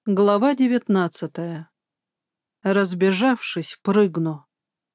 Глава 19. Разбежавшись, прыгну.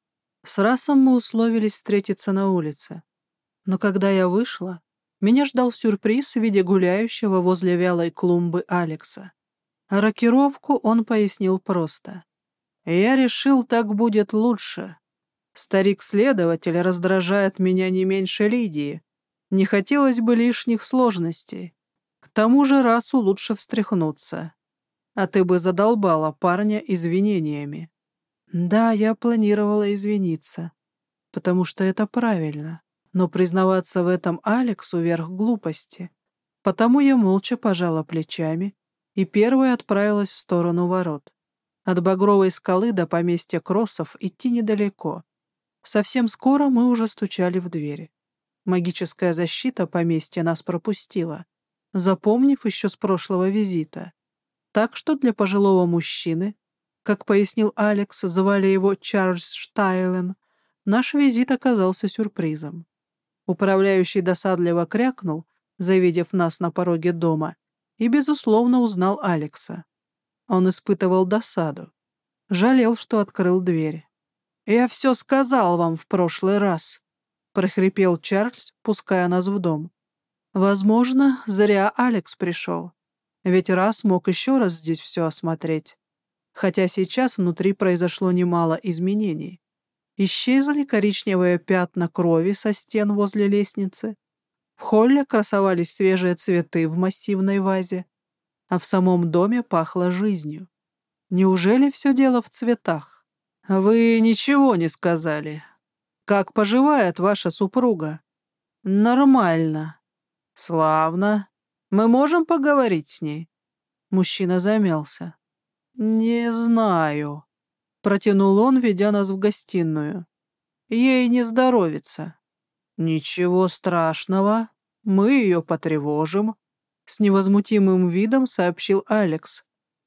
С Расом мы условились встретиться на улице. Но когда я вышла, меня ждал сюрприз в виде гуляющего возле вялой клумбы Алекса. Рокировку он пояснил просто. «Я решил, так будет лучше. Старик-следователь раздражает меня не меньше Лидии. Не хотелось бы лишних сложностей. К тому же Расу лучше встряхнуться. А ты бы задолбала парня извинениями». Да, я планировала извиниться, потому что это правильно. Но признаваться в этом Алексу верх глупости. Потому я молча пожала плечами и первая отправилась в сторону ворот. От Багровой скалы до поместья Кроссов идти недалеко. Совсем скоро мы уже стучали в двери. Магическая защита поместья нас пропустила, запомнив еще с прошлого визита. Так что для пожилого мужчины, как пояснил Алекс, звали его Чарльз Штайлен, наш визит оказался сюрпризом. Управляющий досадливо крякнул, завидев нас на пороге дома, и, безусловно, узнал Алекса. Он испытывал досаду. Жалел, что открыл дверь. «Я все сказал вам в прошлый раз», — прохрипел Чарльз, пуская нас в дом. Возможно, зря Алекс пришел. Ведь раз мог еще раз здесь все осмотреть. Хотя сейчас внутри произошло немало изменений. Исчезли коричневые пятна крови со стен возле лестницы. В холле красовались свежие цветы в массивной вазе, а в самом доме пахло жизнью. Неужели все дело в цветах? Вы ничего не сказали. Как поживает ваша супруга? Нормально. Славно. Мы можем поговорить с ней? Мужчина замялся. «Не знаю», — протянул он, ведя нас в гостиную. «Ей не здоровится». «Ничего страшного, мы ее потревожим», — с невозмутимым видом сообщил Алекс.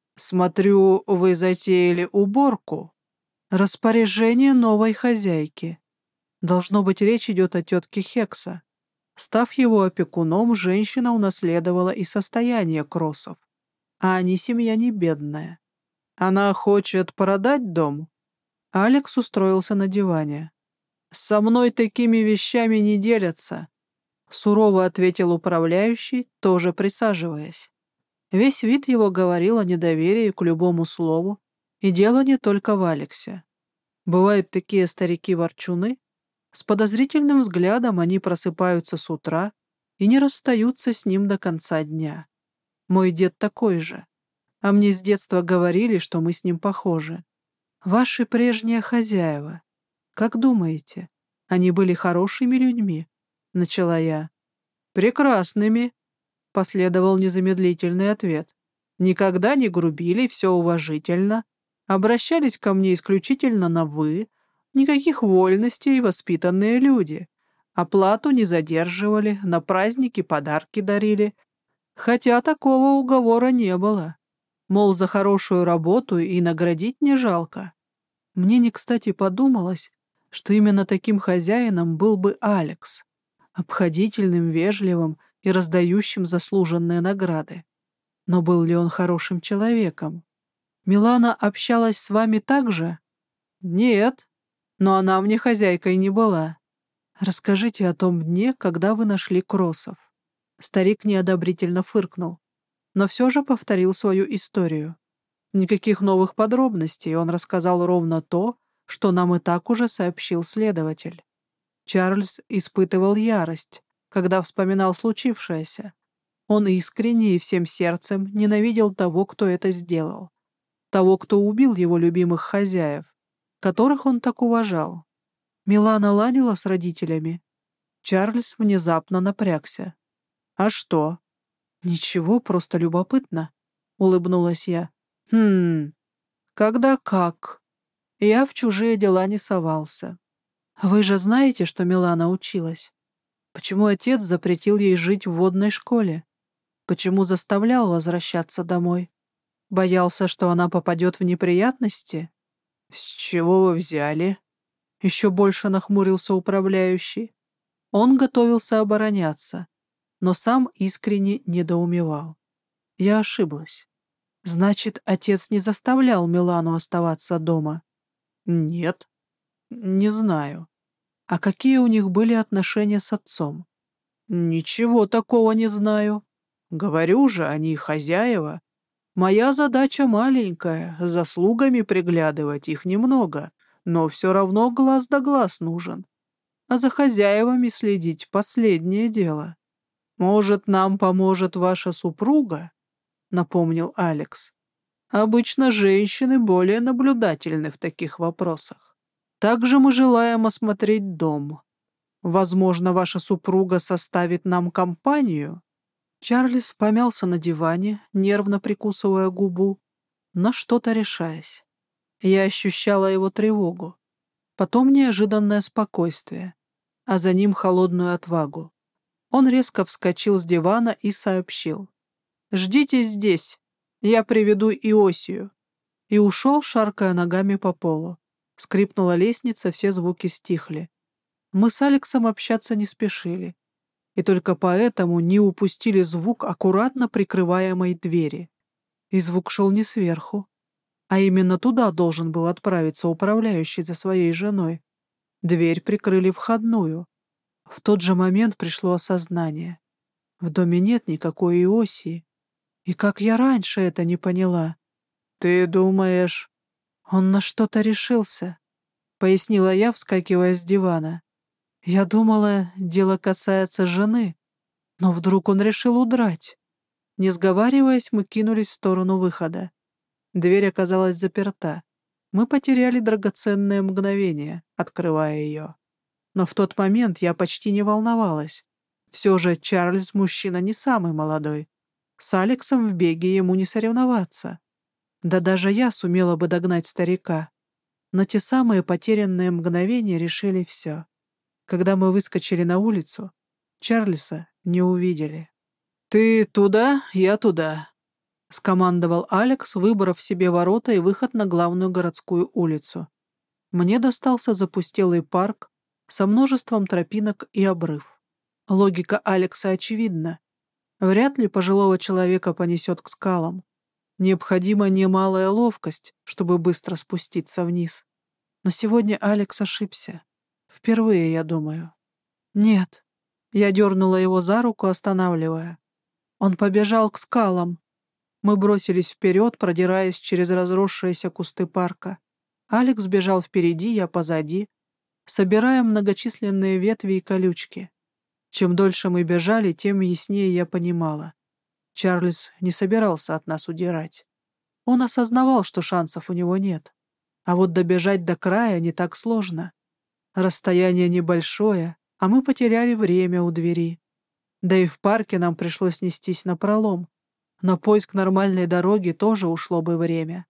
«Смотрю, вы затеяли уборку. Распоряжение новой хозяйки. Должно быть, речь идет о тетке Хекса. Став его опекуном, женщина унаследовала и состояние Кроссов. А они семья не бедная. Она хочет продать дом?» Алекс устроился на диване. «Со мной такими вещами не делятся», — сурово ответил управляющий, тоже присаживаясь. Весь вид его говорил о недоверии к любому слову, и дело не только в Алексе. Бывают такие старики-ворчуны, с подозрительным взглядом они просыпаются с утра и не расстаются с ним до конца дня. Мой дед такой же. А мне с детства говорили, что мы с ним похожи. Ваши прежние хозяева. Как думаете, они были хорошими людьми?» — начала я. «Прекрасными», — последовал незамедлительный ответ. «Никогда не грубили, все уважительно. Обращались ко мне исключительно на «вы», никаких вольностей, воспитанные люди. Оплату не задерживали, на праздники подарки дарили. Хотя такого уговора не было. Мол, за хорошую работу и наградить не жалко. Мне не кстати подумалось, что именно таким хозяином был бы Алекс, обходительным, вежливым и раздающим заслуженные награды. Но был ли он хорошим человеком? Милана общалась с вами так же? Нет, но она мне хозяйкой не была. Расскажите о том дне, когда вы нашли Кроссов. Старик неодобрительно фыркнул, но все же повторил свою историю. Никаких новых подробностей, он рассказал ровно то, что нам и так уже сообщил следователь. Чарльз испытывал ярость, когда вспоминал случившееся. Он искренне и всем сердцем ненавидел того, кто это сделал. Того, кто убил его любимых хозяев, которых он так уважал. Милана ладила с родителями. Чарльз внезапно напрягся. «А что?» «Ничего, просто любопытно», — улыбнулась я. Когда как? Я в чужие дела не совался. Вы же знаете, что Милана училась? Почему отец запретил ей жить в водной школе? Почему заставлял возвращаться домой? Боялся, что она попадет в неприятности? С чего вы взяли? Еще больше нахмурился управляющий. Он готовился обороняться, но сам искренне недоумевал. Я ошиблась. Значит, отец не заставлял Милану оставаться дома? Нет, не знаю. А какие у них были отношения с отцом? Ничего такого не знаю. Говорю же, они хозяева. Моя задача маленькая, за слугами приглядывать их немного, но все равно глаз да глаз нужен. А за хозяевами следить — последнее дело. Может, нам поможет ваша супруга? Напомнил Алекс. Обычно женщины более наблюдательны в таких вопросах. Также мы желаем осмотреть дом. Возможно, ваша супруга составит нам компанию?» Чарльз помялся на диване, нервно прикусывая губу, на что-то решаясь. Я ощущала его тревогу, потом неожиданное спокойствие, а за ним холодную отвагу. Он резко вскочил с дивана и сообщил: «Ждите здесь, я приведу Иосию», и ушел, шаркая ногами по полу. Скрипнула лестница, все звуки стихли. Мы с Алексом общаться не спешили, и только поэтому не упустили звук аккуратно прикрываемой двери. И звук шел не сверху, а именно туда должен был отправиться управляющий за своей женой. Дверь прикрыли входную. В тот же момент пришло осознание. В доме нет никакой Иосии. И как я раньше это не поняла? «Ты думаешь, он на что-то решился?» — пояснила я, вскакивая с дивана. «Я думала, дело касается жены, но вдруг он решил удрать». Не сговариваясь, мы кинулись в сторону выхода. Дверь оказалась заперта. Мы потеряли драгоценное мгновение, открывая ее. Но в тот момент я почти не волновалась. Все же Чарльз мужчина не самый молодой. С Алексом в беге ему не соревноваться. Да даже я сумела бы догнать старика. Но те самые потерянные мгновения решили все. Когда мы выскочили на улицу, Чарльза не увидели. «Ты туда, я туда», — скомандовал Алекс, выбрав себе ворота и выход на главную городскую улицу. Мне достался запустелый парк со множеством тропинок и обрыв. Логика Алекса очевидна. Вряд ли пожилого человека понесет к скалам. Необходима немалая ловкость, чтобы быстро спуститься вниз. Но сегодня Алекс ошибся. Впервые, я думаю. «Нет». Я дернула его за руку, останавливая. Он побежал к скалам. Мы бросились вперед, продираясь через разросшиеся кусты парка. Алекс бежал впереди, я позади, собирая многочисленные ветви и колючки. Чем дольше мы бежали, тем яснее я понимала. Чарльз не собирался от нас удирать. Он осознавал, что шансов у него нет. А вот добежать до края не так сложно. Расстояние небольшое, а мы потеряли время у двери. Да и в парке нам пришлось нестись напролом. На поиск нормальной дороги тоже ушло бы время.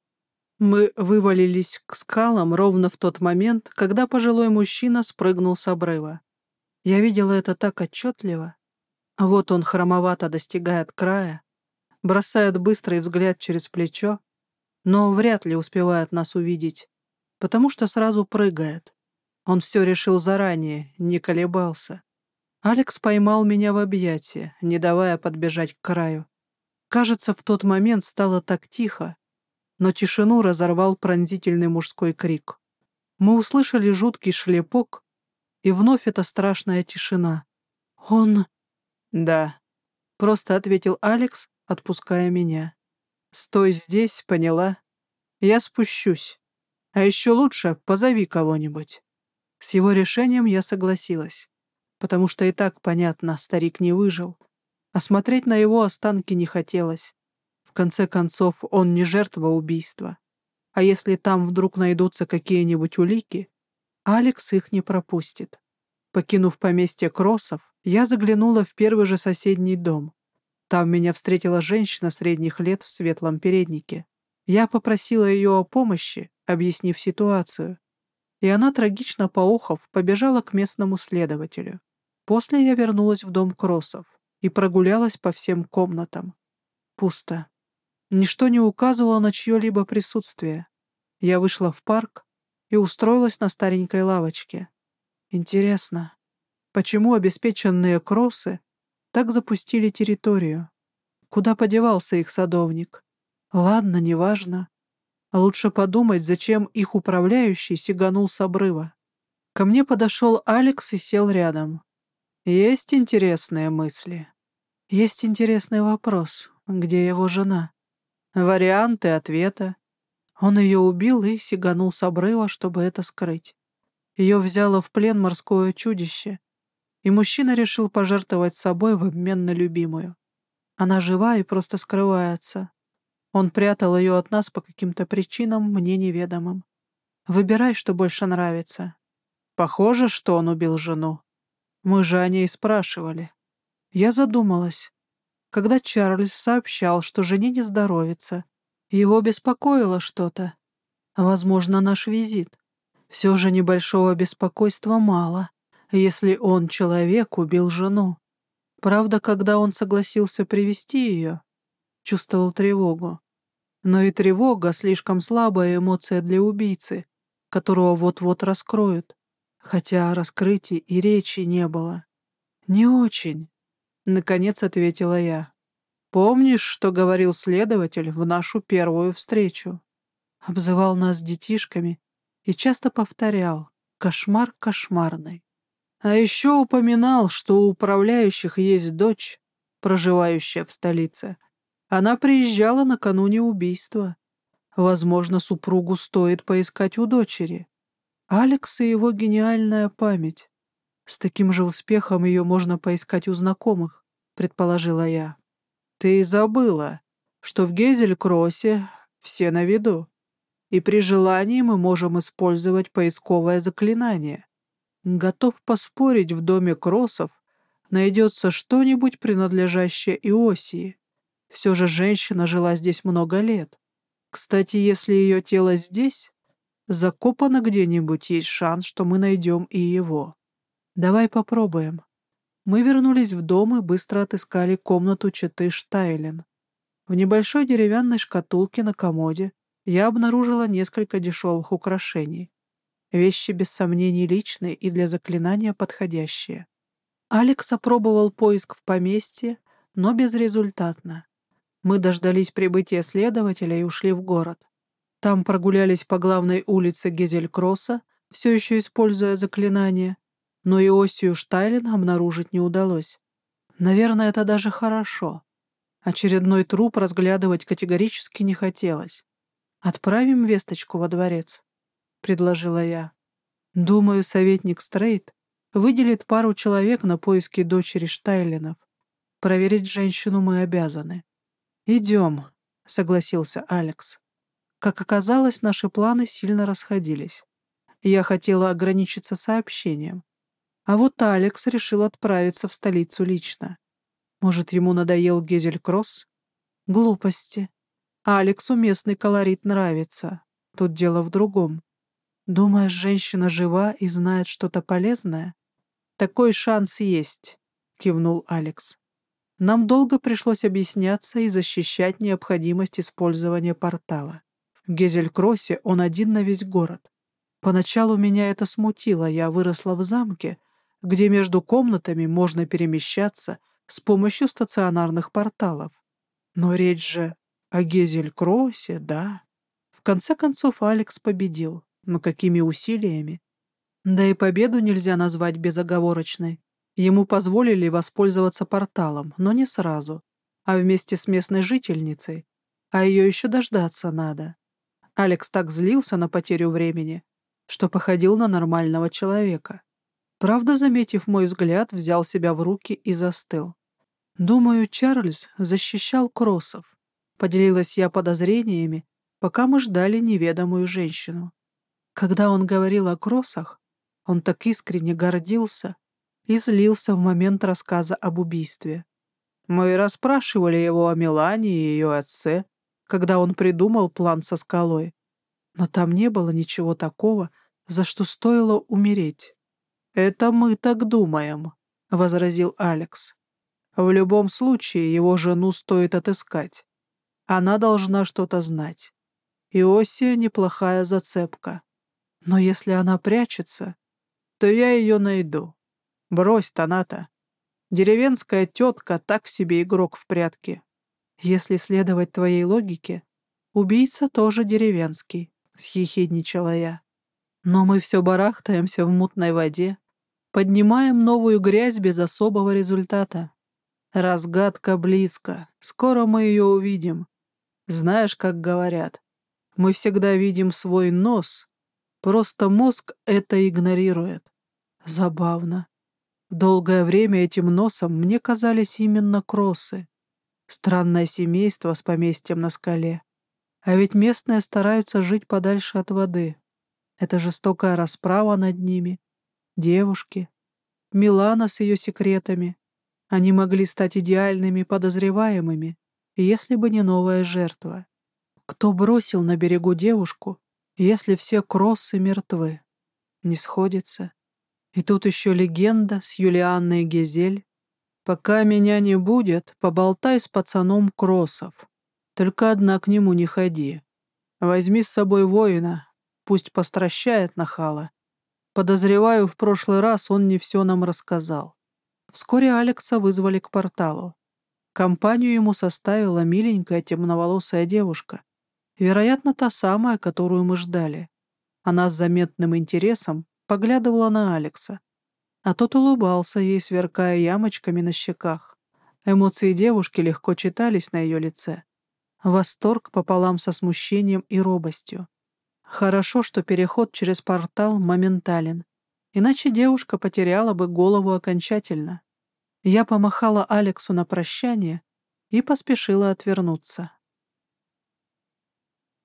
Мы вывалились к скалам ровно в тот момент, когда пожилой мужчина спрыгнул с обрыва. Я видела это так отчетливо. Вот он хромовато достигает края, бросает быстрый взгляд через плечо, но вряд ли успевает нас увидеть, потому что сразу прыгает. Он все решил заранее, не колебался. Алекс поймал меня в объятия, не давая подбежать к краю. Кажется, в тот момент стало так тихо, но тишину разорвал пронзительный мужской крик. Мы услышали жуткий шлепок, и вновь эта страшная тишина. «Он...» «Да», — просто ответил Алекс, отпуская меня. «Стой здесь, поняла? Я спущусь. А еще лучше позови кого-нибудь». С его решением я согласилась, потому что и так понятно, старик не выжил, а смотреть на его останки не хотелось. В конце концов, он не жертва убийства. А если там вдруг найдутся какие-нибудь улики, Алекс их не пропустит. Покинув поместье Кроссов, я заглянула в первый же соседний дом. Там меня встретила женщина средних лет в светлом переднике. Я попросила ее о помощи, объяснив ситуацию, и она, трагично поохав, побежала к местному следователю. После я вернулась в дом Кроссов и прогулялась по всем комнатам. Пусто. Ничто не указывало на чье-либо присутствие. Я вышла в парк и устроилась на старенькой лавочке. Интересно, почему обеспеченные кроссы так запустили территорию? Куда подевался их садовник? Ладно, неважно. Лучше подумать, зачем их управляющий сиганул с обрыва. Ко мне подошел Алекс и сел рядом. Есть интересные мысли. Есть интересный вопрос. Где его жена? Варианты ответа. Он ее убил и сиганул с обрыва, чтобы это скрыть. Ее взяло в плен морское чудище, и мужчина решил пожертвовать собой в обмен на любимую. Она жива и просто скрывается. Он прятал ее от нас по каким-то причинам, мне неведомым. Выбирай, что больше нравится. Похоже, что он убил жену. Мы же о ней спрашивали. Я задумалась. Когда Чарльз сообщал, что жене не здоровится, его беспокоило что-то. Возможно, наш визит. Все же небольшого беспокойства мало, если он, человек, убил жену. Правда, когда он согласился привести ее, чувствовал тревогу. Но и тревога — слишком слабая эмоция для убийцы, которого вот-вот раскроют. Хотя о раскрытии и речи не было. «Не очень», — наконец ответила я. «Помнишь, что говорил следователь в нашу первую встречу?» Обзывал нас детишками и часто повторял: «Кошмар кошмарный». А еще упоминал, что у управляющих есть дочь, проживающая в столице. Она приезжала накануне убийства. Возможно, супругу стоит поискать у дочери. Алекс и его гениальная память. С таким же успехом ее можно поискать у знакомых, предположила я. Ты забыла, что в Гезель-Кроссе все на виду, и при желании мы можем использовать поисковое заклинание. Готов поспорить, в доме Кроссов найдется что-нибудь, принадлежащее Иосии. Все же женщина жила здесь много лет. Кстати, если ее тело здесь, закопано где-нибудь, есть шанс, что мы найдем и его. Давай попробуем. Мы вернулись в дом и быстро отыскали комнату четы Штайлен. В небольшой деревянной шкатулке на комоде я обнаружила несколько дешевых украшений. Вещи, без сомнений, личные и для заклинания подходящие. Алекс опробовал поиск в поместье, но безрезультатно. Мы дождались прибытия следователя и ушли в город. Там прогулялись по главной улице Гезель-Кросса, все еще используя заклинание, но Иосию Штайлен обнаружить не удалось. Наверное, это даже хорошо. Очередной труп разглядывать категорически не хотелось. «Отправим весточку во дворец», — предложила я. «Думаю, советник Стрейт выделит пару человек на поиски дочери Штайленов. Проверить женщину мы обязаны». «Идем», — согласился Алекс. Как оказалось, наши планы сильно расходились. Я хотела ограничиться сообщением. А вот Алекс решил отправиться в столицу лично. Может, ему надоел Гезель-Кросс? Глупости. Алексу местный колорит нравится. Тут дело в другом. Думаешь, женщина жива и знает что-то полезное? Такой шанс есть, кивнул Алекс. Нам долго пришлось объясняться и защищать необходимость использования портала. В Гезель-Кроссе он один на весь город. Поначалу меня это смутило, я выросла в замке, где между комнатами можно перемещаться с помощью стационарных порталов. Но речь же о Гезель-Кроссе, да? В конце концов Алекс победил, но какими усилиями? Да и победу нельзя назвать безоговорочной. Ему позволили воспользоваться порталом, но не сразу, а вместе с местной жительницей, а ее еще дождаться надо. Алекс так злился на потерю времени, что походил на нормального человека. Правда, заметив мой взгляд, взял себя в руки и застыл. Думаю, Чарльз защищал Кроссов. Поделилась я подозрениями, пока мы ждали неведомую женщину. Когда он говорил о Кроссах, он так искренне гордился и злился в момент рассказа об убийстве. Мы расспрашивали его о Мелане и ее отце, когда он придумал план со скалой. Но там не было ничего такого, за что стоило умереть. «Это мы так думаем», — возразил Алекс. «В любом случае его жену стоит отыскать. Она должна что-то знать. Иосия — неплохая зацепка. Но если она прячется, то я ее найду. Брось, Таната. Деревенская тетка так себе игрок в прятки. Если следовать твоей логике, Убийца тоже деревенский, съехидничала я. Но мы все барахтаемся в мутной воде, поднимаем новую грязь без особого результата. Разгадка близко, скоро мы ее увидим. Знаешь, как говорят, мы всегда видим свой нос, просто мозг это игнорирует. Забавно. Долгое время этим носом мне казались именно кроссы. Странное семейство с поместьем на скале. А ведь местные стараются жить подальше от воды. Это жестокая расправа над ними. Девушки. Милана с ее секретами. Они могли стать идеальными подозреваемыми, если бы не новая жертва. Кто бросил на берегу девушку, если все кроссы мертвы? Не сходится. И тут еще легенда с Юлианной Гезель. Пока меня не будет, поболтай с пацаном кроссов. Только одна к нему не ходи. Возьми с собой воина, пусть постращает нахала. Подозреваю, в прошлый раз он не все нам рассказал. Вскоре Алекса вызвали к порталу. Компанию ему составила миленькая темноволосая девушка. Вероятно, та самая, которую мы ждали. Она с заметным интересом поглядывала на Алекса, а тот улыбался ей, сверкая ямочками на щеках. Эмоции девушки легко читались на ее лице. Восторг пополам со смущением и робостью. Хорошо, что переход через портал моментален, иначе девушка потеряла бы голову окончательно. Я помахала Алексу на прощание и поспешила отвернуться.